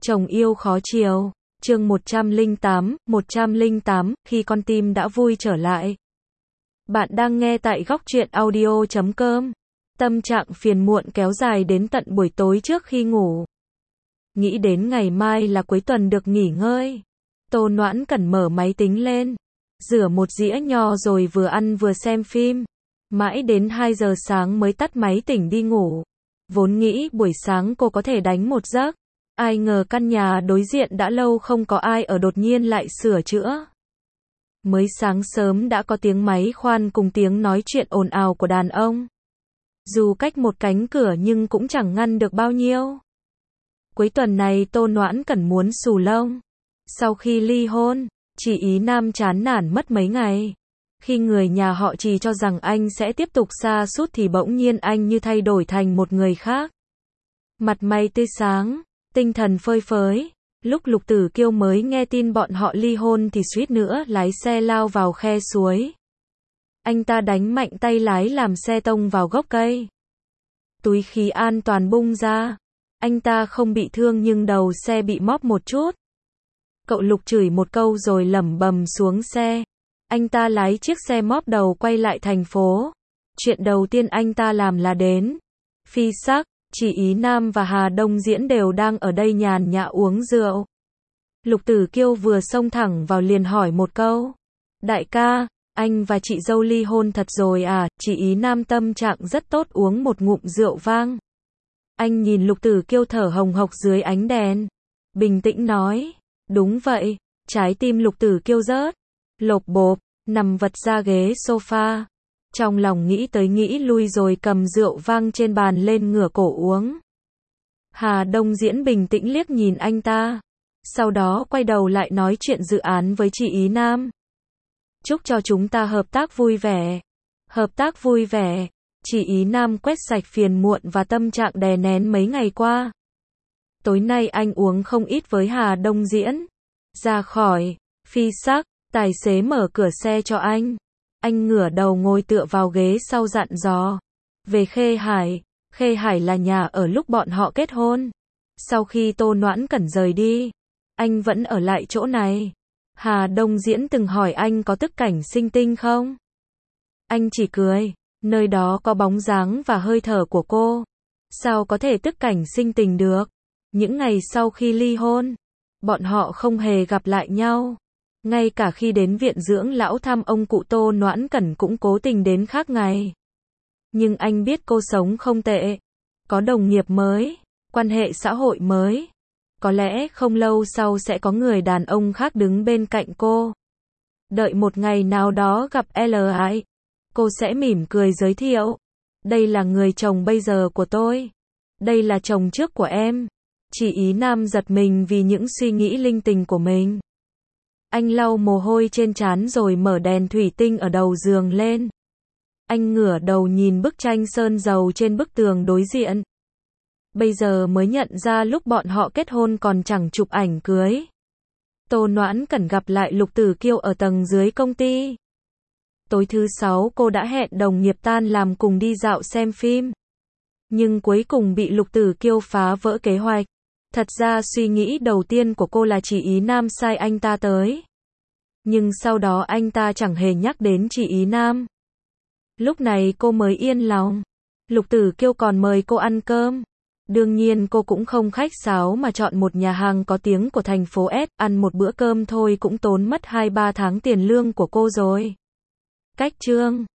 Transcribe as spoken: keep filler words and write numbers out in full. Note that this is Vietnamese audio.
Chồng yêu khó chiều. Chương một trăm lẻ tám, một trăm lẻ tám, khi con tim đã vui trở lại. Bạn đang nghe tại góc truyện audio chấm com. Tâm trạng phiền muộn kéo dài đến tận buổi tối trước khi ngủ. Nghĩ đến ngày mai là cuối tuần được nghỉ ngơi. Tô Noãn Cẩn mở máy tính lên, rửa một dĩa nho rồi vừa ăn vừa xem phim. Mãi đến hai giờ sáng mới tắt máy tỉnh đi ngủ. Vốn nghĩ buổi sáng cô có thể đánh một giấc. Ai ngờ căn nhà đối diện đã lâu không có ai ở đột nhiên lại sửa chữa. Mới sáng sớm đã có tiếng máy khoan cùng tiếng nói chuyện ồn ào của đàn ông. Dù cách một cánh cửa nhưng cũng chẳng ngăn được bao nhiêu. Cuối tuần này Tô Noãn Cẩn muốn xù lông. Sau khi ly hôn, chị Ý Nam chán nản mất mấy ngày. Khi người nhà họ Trì cho rằng anh sẽ tiếp tục sa sút thì bỗng nhiên anh như thay đổi thành một người khác. Mặt mày tươi sáng, tinh thần phơi phới. Lúc Lục Tử Kiêu mới nghe tin bọn họ ly hôn thì suýt nữa lái xe lao vào khe suối. Anh ta đánh mạnh tay lái làm xe tông vào gốc cây. Túi khí an toàn bung ra. Anh ta không bị thương nhưng đầu xe bị móp một chút. Cậu Lục chửi một câu rồi lẩm bẩm xuống xe. Anh ta lái chiếc xe móp đầu quay lại thành phố. Chuyện đầu tiên anh ta làm là đến Phi Sắc. Chị Ý Nam và Hà Đông Diễn đều đang ở đây nhàn nhã uống rượu. Lục Tử Kiêu vừa xông thẳng vào liền hỏi một câu. Đại ca, anh và chị dâu ly hôn thật rồi à? Chị Ý Nam tâm trạng rất tốt uống một ngụm rượu vang. Anh nhìn Lục Tử Kiêu thở hồng hộc dưới ánh đèn. Bình tĩnh nói. Đúng vậy. Trái tim Lục Tử Kiêu rớt. Lộp bộp, nằm vật ra ghế sofa. Trong lòng nghĩ tới nghĩ lui rồi cầm rượu vang trên bàn lên ngửa cổ uống. Hà Đông Diễn bình tĩnh liếc nhìn anh ta. Sau đó quay đầu lại nói chuyện dự án với chị Ý Nam. Chúc cho chúng ta hợp tác vui vẻ. Hợp tác vui vẻ. Chị Ý Nam quét sạch phiền muộn và tâm trạng đè nén mấy ngày qua. Tối nay anh uống không ít với Hà Đông Diễn. Ra khỏi Phi Sắc, tài xế mở cửa xe cho anh. Anh ngửa đầu ngồi tựa vào ghế sau dặn dò. Về Khê Hải. Khê Hải là nhà ở lúc bọn họ kết hôn. Sau khi Tô Noãn Cẩn rời đi, anh vẫn ở lại chỗ này. Hà Đông Diễn từng hỏi anh có tức cảnh sinh tinh không? Anh chỉ cười. Nơi đó có bóng dáng và hơi thở của cô. Sao có thể tức cảnh sinh tình được? Những ngày sau khi ly hôn, bọn họ không hề gặp lại nhau. Ngay cả khi đến viện dưỡng lão thăm ông cụ Tô Noãn Cẩn cũng cố tình đến khác ngày. Nhưng anh biết cô sống không tệ. Có đồng nghiệp mới, quan hệ xã hội mới. Có lẽ không lâu sau sẽ có người đàn ông khác đứng bên cạnh cô. Đợi một ngày nào đó gặp L I, cô sẽ mỉm cười giới thiệu. Đây là người chồng bây giờ của tôi. Đây là chồng trước của em. Chị Ý Nam giật mình vì những suy nghĩ linh tinh của mình. Anh lau mồ hôi trên trán rồi mở đèn thủy tinh ở đầu giường lên. Anh ngửa đầu nhìn bức tranh sơn dầu trên bức tường đối diện. Bây giờ mới nhận ra lúc bọn họ kết hôn còn chẳng chụp ảnh cưới. Tô Noãn Cẩn gặp lại Lục Tử Kiêu ở tầng dưới công ty. Tối thứ sáu cô đã hẹn đồng nghiệp tan làm cùng đi dạo xem phim. Nhưng cuối cùng bị Lục Tử Kiêu phá vỡ kế hoạch. Thật ra suy nghĩ đầu tiên của cô là chị Ý Nam sai anh ta tới. Nhưng sau đó anh ta chẳng hề nhắc đến chị Ý Nam. Lúc này cô mới yên lòng. Lục Tử Kiêu còn mời cô ăn cơm. Đương nhiên cô cũng không khách sáo mà chọn một nhà hàng có tiếng của thành phố S. Ăn một bữa cơm thôi cũng tốn mất hai ba tháng tiền lương của cô rồi. Cách chương